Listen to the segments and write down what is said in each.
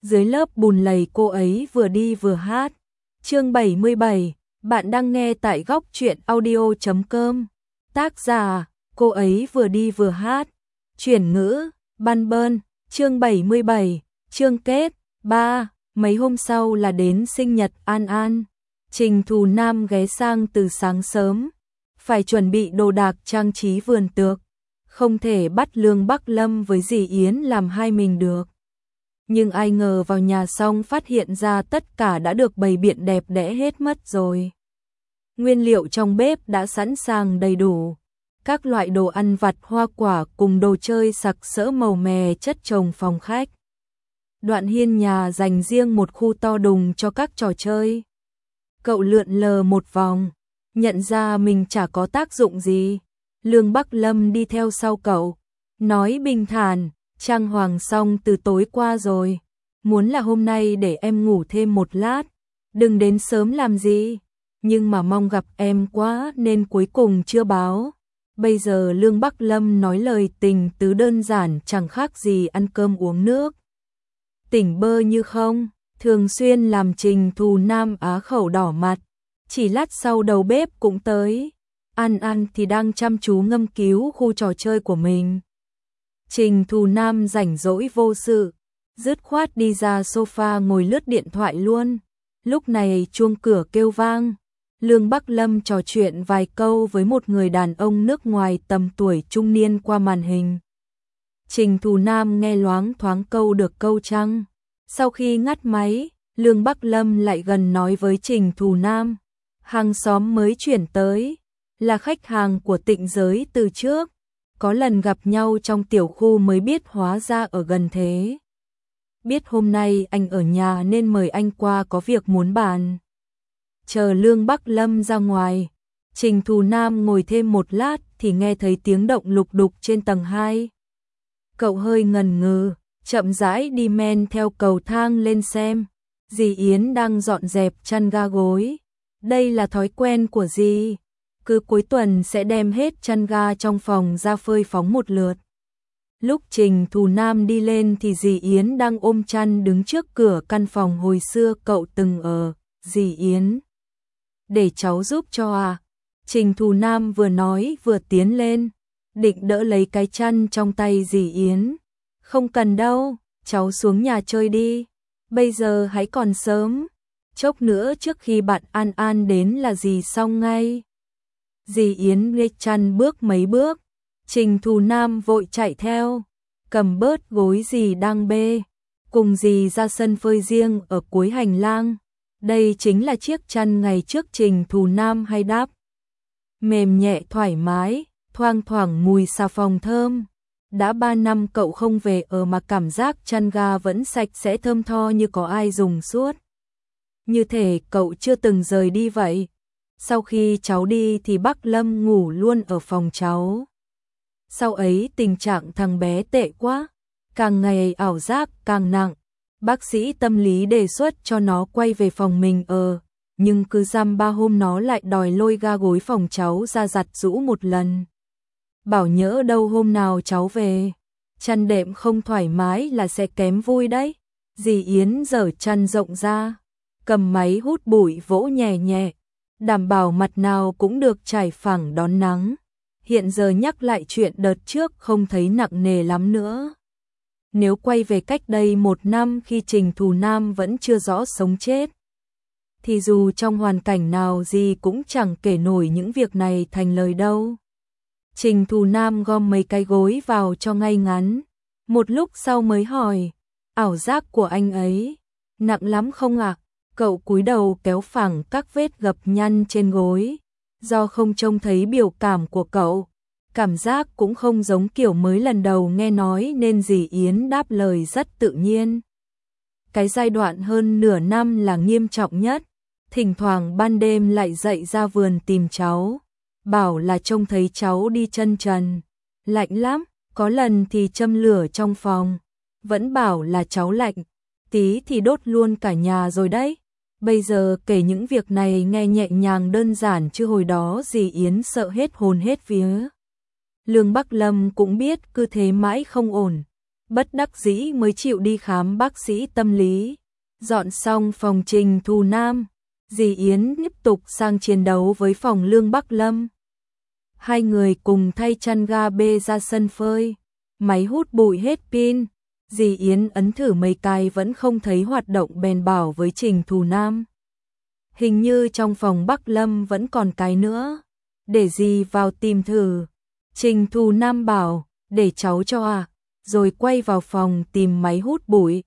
dưới lớp bùn lầy cô ấy vừa đi vừa hát. Chương 77, bạn đang nghe tại góc truyện audio.com. Tác giả, cô ấy vừa đi vừa hát. Chuyển ngữ, Ban Bơn, chương 77, chương kết, 3, mấy hôm sau là đến sinh nhật An An. Trình Thù Nam ghé sang từ sáng sớm, phải chuẩn bị đồ đạc trang trí vườn tược, không thể bắt Lương Bắc Lâm với dì Yến làm hai mình được. Nhưng ai ngờ vào nhà xong phát hiện ra tất cả đã được bày biện đẹp đẽ hết mất rồi. Nguyên liệu trong bếp đã sẵn sàng đầy đủ, các loại đồ ăn vặt hoa quả cùng đồ chơi sặc sỡ màu mè chất chồng phòng khách. Đoạn hiên nhà dành riêng một khu to đùng cho các trò chơi. Cậu lượn lờ một vòng, nhận ra mình chả có tác dụng gì. Lương Bắc Lâm đi theo sau cậu, nói bình thản, trang hoàng xong từ tối qua rồi, muốn là hôm nay để em ngủ thêm một lát, đừng đến sớm làm gì, nhưng mà mong gặp em quá nên cuối cùng chưa báo. Bây giờ Lương Bắc Lâm nói lời tình tứ đơn giản chẳng khác gì ăn cơm uống nước. Tỉnh bơ như không, thường xuyên làm Trình Thù Nam á khẩu đỏ mặt, chỉ lát sau đầu bếp cũng tới. An An thì đang chăm chú ngâm cứu khu trò chơi của mình. Trình Thù Nam rảnh rỗi vô sự, dứt khoát đi ra sofa ngồi lướt điện thoại luôn. Lúc này chuông cửa kêu vang, Lương Bắc Lâm trò chuyện vài câu với một người đàn ông nước ngoài tầm tuổi trung niên qua màn hình. Trình Thù Nam nghe loáng thoáng câu được câu trăng. Sau khi ngắt máy, Lương Bắc Lâm lại gần nói với Trình Thù Nam, hàng xóm mới chuyển tới, là khách hàng của Tịnh Giới từ trước, có lần gặp nhau trong tiểu khu mới biết hóa ra ở gần thế. Biết hôm nay anh ở nhà nên mời anh qua có việc muốn bàn. Chờ Lương Bắc Lâm ra ngoài, Trình Thù Nam ngồi thêm một lát thì nghe thấy tiếng động lục đục trên tầng 2. Cậu hơi ngần ngừ, chậm rãi đi men theo cầu thang lên xem. Dì Yến đang dọn dẹp chăn ga gối. Đây là thói quen của dì, cứ cuối tuần sẽ đem hết chăn ga trong phòng ra phơi phóng một lượt. Lúc Trình Thù Nam đi lên thì dì Yến đang ôm chăn đứng trước cửa căn phòng hồi xưa cậu từng ở. Dì Yến, để cháu giúp cho à? Trình Thù Nam vừa nói vừa tiến lên, định đỡ lấy cái chăn trong tay dì Yến. Không cần đâu, cháu xuống nhà chơi đi, bây giờ hãy còn sớm, chốc nữa trước khi bạn An An đến là dì xong ngay. Dì Yến lê chăn bước mấy bước, Trình Thù Nam vội chạy theo, cầm bớt gối dì đang bê, cùng dì ra sân phơi riêng ở cuối hành lang. Đây chính là chiếc chăn ngày trước Trình Thù Nam hay đắp. Mềm nhẹ thoải mái, thoang thoảng mùi xà phòng thơm. Đã 3 năm cậu không về ở mà cảm giác chăn ga vẫn sạch sẽ thơm tho như có ai dùng suốt. Như thể cậu chưa từng rời đi vậy. Sau khi cháu đi thì bác Lâm ngủ luôn ở phòng cháu. Sau ấy tình trạng thằng bé tệ quá, càng ngày ảo giác càng nặng. Bác sĩ tâm lý đề xuất cho nó quay về phòng mình ở, nhưng cứ dăm 3 hôm nó lại đòi lôi ga gối phòng cháu ra giặt giũ một lần. Bảo nhỡ đâu hôm nào cháu về, chăn đệm không thoải mái là sẽ kém vui đấy. Dì Yến giở chăn rộng ra, cầm máy hút bụi vỗ nhẹ nhẹ, đảm bảo mặt nào cũng được trải phẳng đón nắng. Hiện giờ nhắc lại chuyện đợt trước không thấy nặng nề lắm nữa. Nếu quay về cách đây 1 năm khi Trình Thù Nam vẫn chưa rõ sống chết, thì dù trong hoàn cảnh nào gì cũng chẳng kể nổi những việc này thành lời đâu. Trình Thù Nam gom mấy cái gối vào cho ngay ngắn, một lúc sau mới hỏi, ảo giác của anh ấy, nặng lắm không ạ? Cậu cúi đầu kéo phẳng các vết gập nhăn trên gối, do không trông thấy biểu cảm của cậu. Cảm giác cũng không giống kiểu mới lần đầu nghe nói nên dì Yến đáp lời rất tự nhiên. Cái giai đoạn hơn nửa năm là nghiêm trọng nhất, thỉnh thoảng ban đêm lại dậy ra vườn tìm cháu, bảo là trông thấy cháu đi chân trần, lạnh lắm, có lần thì châm lửa trong phòng, vẫn bảo là cháu lạnh, tí thì đốt luôn cả nhà rồi đấy. Bây giờ kể những việc này nghe nhẹ nhàng đơn giản chứ hồi đó dì Yến sợ hết hồn hết vía. Lương Bắc Lâm cũng biết cứ thế mãi không ổn, bất đắc dĩ mới chịu đi khám bác sĩ tâm lý. Dọn xong phòng Trình Thù Nam, dì Yến tiếp tục sang chiến đấu với phòng Lương Bắc Lâm. Hai người cùng thay chăn ga bê ra sân phơi, máy hút bụi hết pin, dì Yến ấn thử mấy cái vẫn không thấy hoạt động, bèn bảo với Trình Thù Nam. Hình như trong phòng Bắc Lâm vẫn còn cái nữa, để dì vào tìm thử. Trình Thù Nam bảo, để cháu cho rồi quay vào phòng tìm máy hút bụi.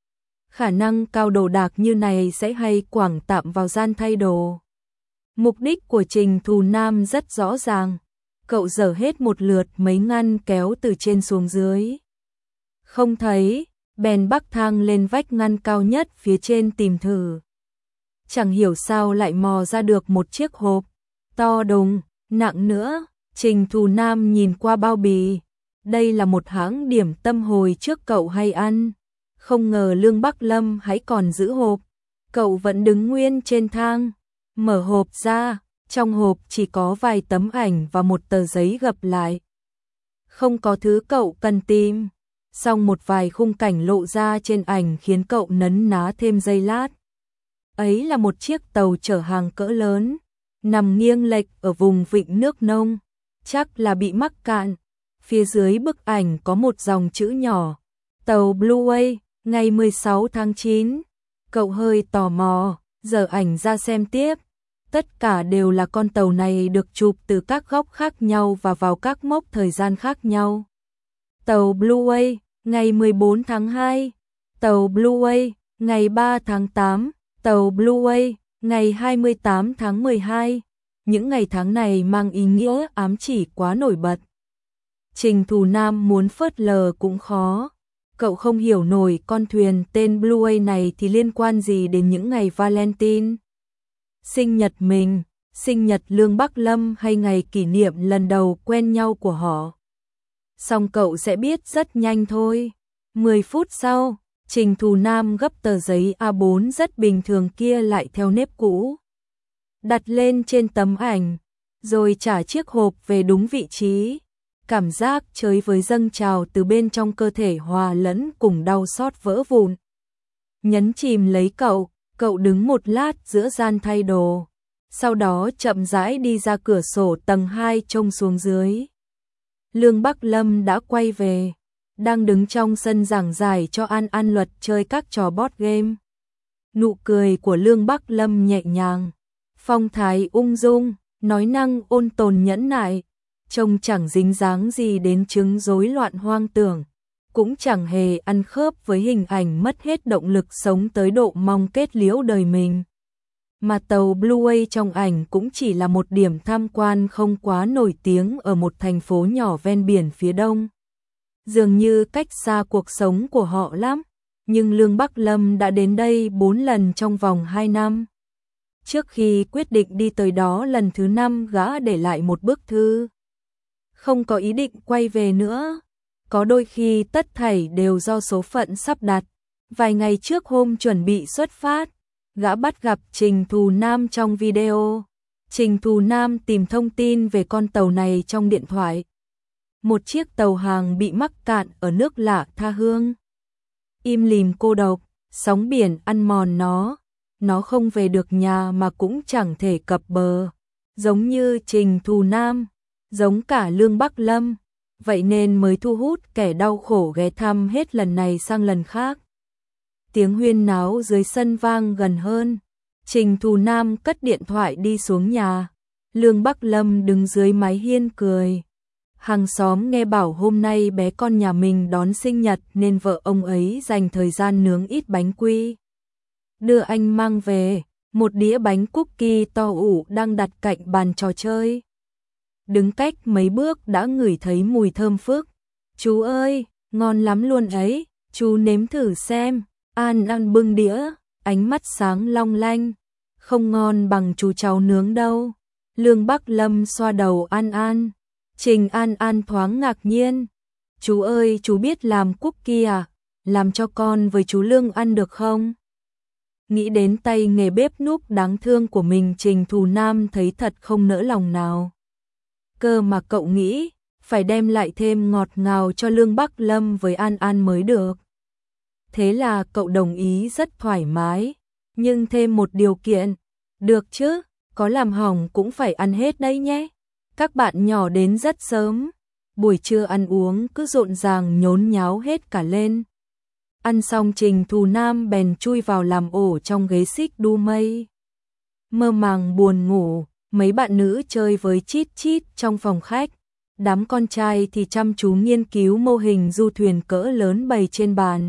Khả năng cao đồ đạc như này sẽ hay quẳng tạm vào gian thay đồ. Mục đích của Trình Thù Nam rất rõ ràng, cậu dở hết một lượt mấy ngăn kéo từ trên xuống dưới. Không thấy, bèn bắc thang lên vách ngăn cao nhất phía trên tìm thử. Chẳng hiểu sao lại mò ra được một chiếc hộp, to đùng, nặng nữa. Trình Thù Nam nhìn qua bao bì, đây là một hãng điểm tâm hồi trước cậu hay ăn. Không ngờ Lương Bắc Lâm hãy còn giữ hộp. Cậu vẫn đứng nguyên trên thang, mở hộp ra, trong hộp chỉ có vài tấm ảnh và một tờ giấy gập lại. Không có thứ cậu cần tìm, song một vài khung cảnh lộ ra trên ảnh khiến cậu nấn ná thêm giây lát. Ấy là một chiếc tàu chở hàng cỡ lớn, nằm nghiêng lệch ở vùng vịnh nước nông, chắc là bị mắc cạn. Phía dưới bức ảnh có một dòng chữ nhỏ, tàu Blue Way, ngày 16 tháng 9. Cậu hơi tò mò, giở ảnh ra xem tiếp. Tất cả đều là con tàu này được chụp từ các góc khác nhau và vào các mốc thời gian khác nhau. Tàu Blue Way, ngày 14 tháng 2. Tàu Blue Way, ngày 3 tháng 8. Tàu Blue Way, ngày 28 tháng 12. Những ngày tháng này mang ý nghĩa ám chỉ quá nổi bật. Trình Thù Nam muốn phớt lờ cũng khó. Cậu không hiểu nổi con thuyền tên Blue Way này thì liên quan gì đến những ngày Valentine, sinh nhật mình, sinh nhật Lương Bắc Lâm hay ngày kỷ niệm lần đầu quen nhau của họ. Xong cậu sẽ biết rất nhanh thôi. 10 phút sau, Trình Thù Nam gấp tờ giấy A4 rất bình thường kia lại theo nếp cũ, đặt lên trên tấm ảnh, rồi trả chiếc hộp về đúng vị trí. Cảm giác chơi với dâng trào từ bên trong cơ thể hòa lẫn cùng đau xót vỡ vụn. Nhấn chìm lấy cậu đứng một lát giữa gian thay đồ, sau đó chậm rãi đi ra cửa sổ tầng 2 trông xuống dưới. Lương Bắc Lâm đã quay về, đang đứng trong sân giảng giải cho An Luật chơi các trò board game. Nụ cười của Lương Bắc Lâm nhẹ nhàng, phong thái ung dung, nói năng ôn tồn nhẫn nại, trông chẳng dính dáng gì đến chứng rối loạn hoang tưởng, cũng chẳng hề ăn khớp với hình ảnh mất hết động lực sống tới độ mong kết liễu đời mình. Mà tàu Blue Way trong ảnh cũng chỉ là một điểm tham quan không quá nổi tiếng ở một thành phố nhỏ ven biển phía đông. Dường như cách xa cuộc sống của họ lắm, nhưng Lương Bắc Lâm đã đến đây 4 lần trong vòng 2 năm. Trước khi quyết định đi tới đó lần thứ 5, gã để lại một bức thư. Không có ý định quay về nữa. Có đôi khi tất thảy đều do số phận sắp đặt. Vài ngày trước hôm chuẩn bị xuất phát, gã bắt gặp Trình Thù Nam trong video. Trình Thù Nam tìm thông tin về con tàu này trong điện thoại. Một chiếc tàu hàng bị mắc cạn ở nước lạ tha hương. Im lìm cô độc, sóng biển ăn mòn nó không về được nhà mà cũng chẳng thể cập bờ. Giống như Trình Thù Nam, giống cả Lương Bắc Lâm, vậy nên mới thu hút kẻ đau khổ ghé thăm hết lần này sang lần khác. Tiếng huyên náo dưới sân vang gần hơn. Trình Thù Nam cất điện thoại đi xuống nhà. Lương Bắc Lâm đứng dưới mái hiên cười. Hàng xóm nghe bảo hôm nay bé con nhà mình đón sinh nhật nên vợ ông ấy dành thời gian nướng ít bánh quy. Đưa anh mang về, một đĩa bánh cookie to ủ đang đặt cạnh bàn trò chơi. Đứng cách mấy bước đã ngửi thấy mùi thơm phức. Chú ơi, ngon lắm luôn ấy, chú nếm thử xem. An bưng đĩa, ánh mắt sáng long lanh. Không ngon bằng chú cháu nướng đâu. Lương Bắc Lâm xoa đầu An. Trình An thoáng ngạc nhiên. Chú ơi, chú biết làm cookie à? Làm cho con với chú Lương ăn được không? Nghĩ đến tay nghề bếp núc đáng thương của mình, Trình Thù Nam thấy thật không nỡ lòng nào. Cơ mà cậu nghĩ, phải đem lại thêm ngọt ngào cho Lương Bắc Lâm với An An mới được. Thế là cậu đồng ý rất thoải mái, nhưng thêm một điều kiện. Được chứ, có làm hỏng cũng phải ăn hết đấy nhé. Các bạn nhỏ đến rất sớm, buổi trưa ăn uống cứ rộn ràng nhốn nháo hết cả lên. Ăn xong Trình Thù Nam bèn chui vào làm ổ trong ghế xích đu mây. Mơ màng buồn ngủ, mấy bạn nữ chơi với chít chít trong phòng khách. Đám con trai thì chăm chú nghiên cứu mô hình du thuyền cỡ lớn bày trên bàn.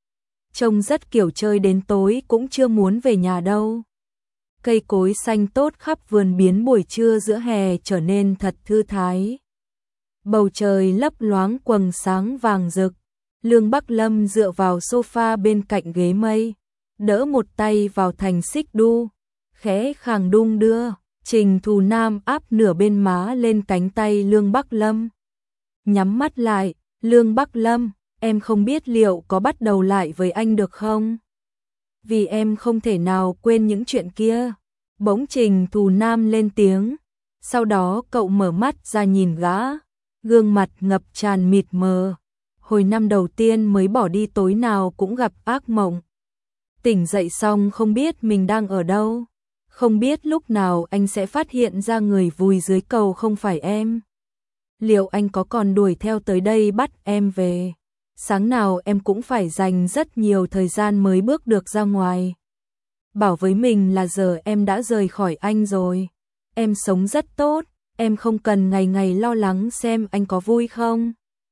Trông rất kiểu chơi đến tối cũng chưa muốn về nhà đâu. Cây cối xanh tốt khắp vườn biến buổi trưa giữa hè trở nên thật thư thái. Bầu trời lấp loáng quầng sáng vàng rực. Lương Bắc Lâm dựa vào sofa bên cạnh ghế mây, đỡ một tay vào thành xích đu, khẽ khàng đung đưa. Trình Thù Nam áp nửa bên má lên cánh tay Lương Bắc Lâm. Nhắm mắt lại, Lương Bắc Lâm, em không biết liệu có bắt đầu lại với anh được không? Vì em không thể nào quên những chuyện kia. Bỗng Trình Thù Nam lên tiếng, sau đó cậu mở mắt ra nhìn gã, gương mặt ngập tràn mịt mờ. Hồi năm đầu tiên mới bỏ đi tối nào cũng gặp ác mộng. Tỉnh dậy xong không biết mình đang ở đâu. Không biết lúc nào anh sẽ phát hiện ra người vùi dưới cầu không phải em. Liệu anh có còn đuổi theo tới đây bắt em về? Sáng nào em cũng phải dành rất nhiều thời gian mới bước được ra ngoài. Bảo với mình là giờ em đã rời khỏi anh rồi. Em sống rất tốt, em không cần ngày ngày lo lắng xem anh có vui không.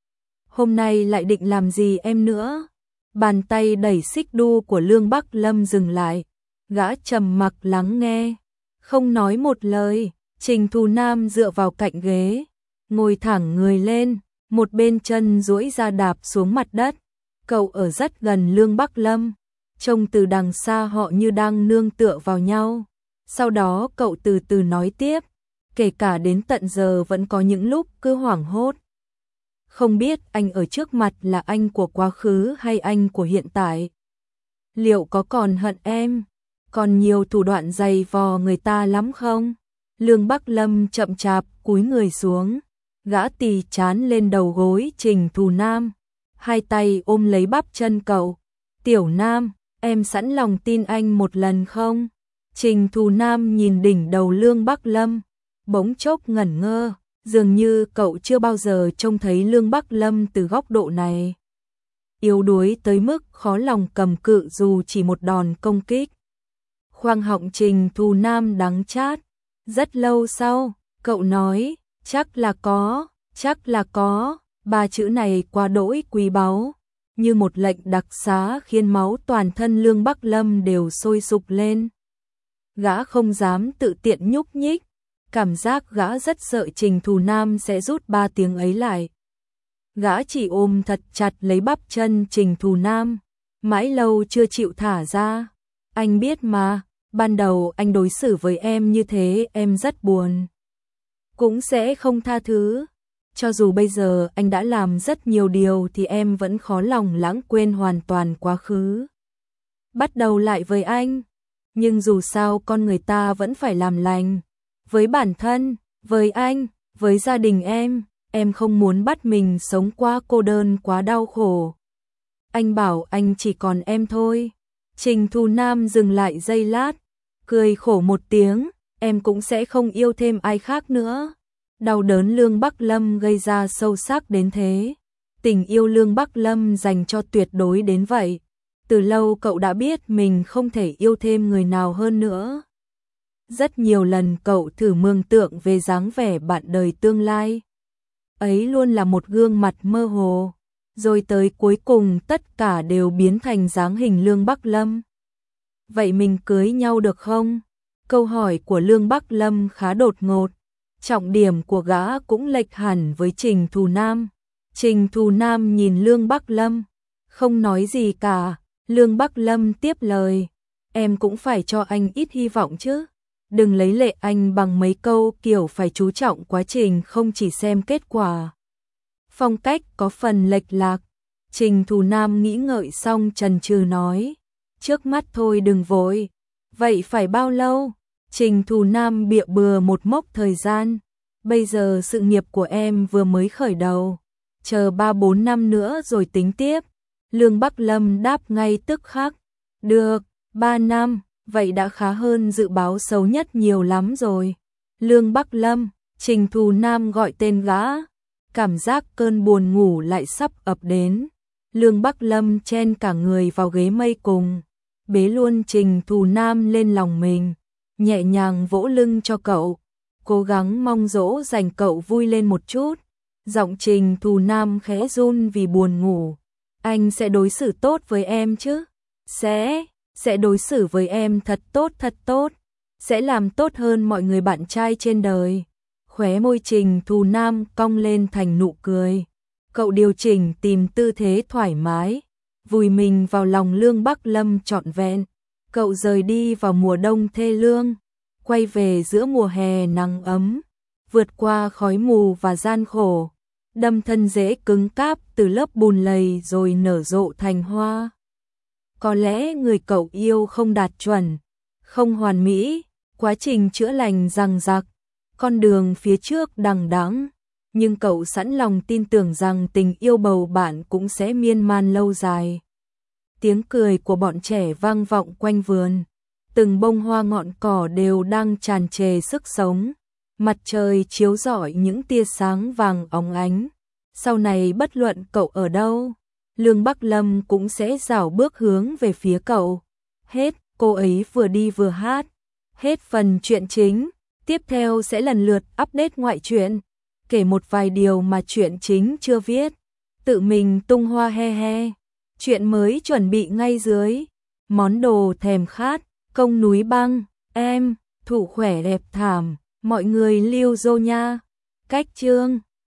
Hôm nay lại định làm gì em nữa? Bàn tay đẩy xích đu của Lương Bắc Lâm dừng lại. Gã trầm mặc lắng nghe, không nói một lời. Trình Thù Nam dựa vào cạnh ghế, ngồi thẳng người lên, một bên chân duỗi ra đạp xuống mặt đất. Cậu ở rất gần Lương Bắc Lâm, trông từ đằng xa họ như đang nương tựa vào nhau. Sau đó cậu từ từ nói tiếp, kể cả đến tận giờ vẫn có những lúc cứ hoảng hốt. Không biết anh ở trước mặt là anh của quá khứ hay anh của hiện tại. Liệu có còn hận em? Còn nhiều thủ đoạn dày vò người ta lắm không? Lương Bắc Lâm chậm chạp cúi người xuống, gã tì chán lên đầu gối Trình Thù Nam, hai tay ôm lấy bắp chân cậu. Tiểu Nam, em sẵn lòng tin anh một lần không? Trình Thù Nam nhìn đỉnh đầu Lương Bắc Lâm, bỗng chốc ngẩn ngơ, dường như cậu chưa bao giờ trông thấy Lương Bắc Lâm từ góc độ này. Yếu đuối tới mức khó lòng cầm cự dù chỉ một đòn công kích. Khoang họng Trình Thù Nam đắng chát. Rất lâu sau, cậu nói, chắc là có. Ba chữ này quá đỗi quý báu, như một lệnh đặc xá khiến máu toàn thân Lương Bắc Lâm đều sôi sục lên. Gã không dám tự tiện nhúc nhích, cảm giác gã rất sợ Trình Thù Nam sẽ rút ba tiếng ấy lại. Gã chỉ ôm thật chặt lấy bắp chân Trình Thù Nam, mãi lâu chưa chịu thả ra. Anh biết mà, ban đầu anh đối xử với em như thế em rất buồn, cũng sẽ không tha thứ. Cho dù bây giờ anh đã làm rất nhiều điều thì em vẫn khó lòng lãng quên hoàn toàn quá khứ. Bắt đầu lại với anh, nhưng dù sao con người ta vẫn phải làm lành. Với bản thân, với anh, với gia đình em không muốn bắt mình sống quá cô đơn quá đau khổ. Anh bảo anh chỉ còn em thôi. Trình Thù Nam dừng lại giây lát, cười khổ một tiếng, em cũng sẽ không yêu thêm ai khác nữa. Đau đớn Lương Bắc Lâm gây ra sâu sắc đến thế. Tình yêu Lương Bắc Lâm dành cho tuyệt đối đến vậy. Từ lâu cậu đã biết mình không thể yêu thêm người nào hơn nữa. Rất nhiều lần cậu thử mường tượng về dáng vẻ bạn đời tương lai. Ấy luôn là một gương mặt mơ hồ, rồi tới cuối cùng tất cả đều biến thành dáng hình Lương Bắc Lâm. Vậy mình cưới nhau được không? Câu hỏi của Lương Bắc Lâm khá đột ngột. Trọng điểm của gã cũng lệch hẳn với Trình Thù Nam. Trình Thù Nam nhìn Lương Bắc Lâm, không nói gì cả. Lương Bắc Lâm tiếp lời, em cũng phải cho anh ít hy vọng chứ. Đừng lấy lệ anh bằng mấy câu kiểu phải chú trọng quá trình không chỉ xem kết quả. Phong cách có phần lệch lạc. Trình Thù Nam nghĩ ngợi xong chần chừ nói, trước mắt thôi đừng vội. Vậy phải bao lâu? Trình Thù Nam bịa bừa một mốc thời gian. Bây giờ sự nghiệp của em vừa mới khởi đầu, chờ 3-4 năm nữa rồi tính tiếp. Lương Bắc Lâm đáp ngay tức khắc. Được, 3 năm, vậy đã khá hơn dự báo xấu nhất nhiều lắm rồi. Lương Bắc Lâm, Trình Thù Nam gọi tên gã. Cảm giác cơn buồn ngủ lại sắp ập đến. Lương Bắc Lâm chen cả người vào ghế mây cùng, bế luôn Trình Thù Nam lên lòng mình, nhẹ nhàng vỗ lưng cho cậu, cố gắng mong dỗ dành cậu vui lên một chút. Giọng Trình Thù Nam khẽ run vì buồn ngủ. Anh sẽ đối xử tốt với em chứ? Sẽ đối xử với em thật tốt. Sẽ làm tốt hơn mọi người bạn trai trên đời. Khóe môi Trình Thù Nam cong lên thành nụ cười. Cậu điều chỉnh tìm tư thế thoải mái, vùi mình vào lòng Lương Bắc Lâm trọn vẹn. Cậu rời đi vào mùa đông thê lương, quay về giữa mùa hè nắng ấm, vượt qua khói mù và gian khổ, đâm thân rễ cứng cáp từ lớp bùn lầy rồi nở rộ thành hoa. Có lẽ người cậu yêu không đạt chuẩn, không hoàn mỹ, quá trình chữa lành dằng dặc, con đường phía trước đằng đẵng, nhưng cậu sẵn lòng tin tưởng rằng tình yêu bầu bạn cũng sẽ miên man lâu dài. Tiếng cười của bọn trẻ vang vọng quanh vườn, từng bông hoa ngọn cỏ đều đang tràn trề sức sống, mặt trời chiếu rọi những tia sáng vàng óng ánh. Sau này bất luận cậu ở đâu, Lương Bắc Lâm cũng sẽ rảo bước hướng về phía cậu. Hết, cô ấy vừa đi vừa hát. Hết phần truyện chính, tiếp theo sẽ lần lượt update ngoại truyện, kể một vài điều mà truyện chính chưa viết, tự mình tung hoa he he. Chuyện mới chuẩn bị ngay dưới. Món đồ thèm khát, công núi băng, em, thủ khỏe đẹp thảm, mọi người lưu dô nha. Cách chương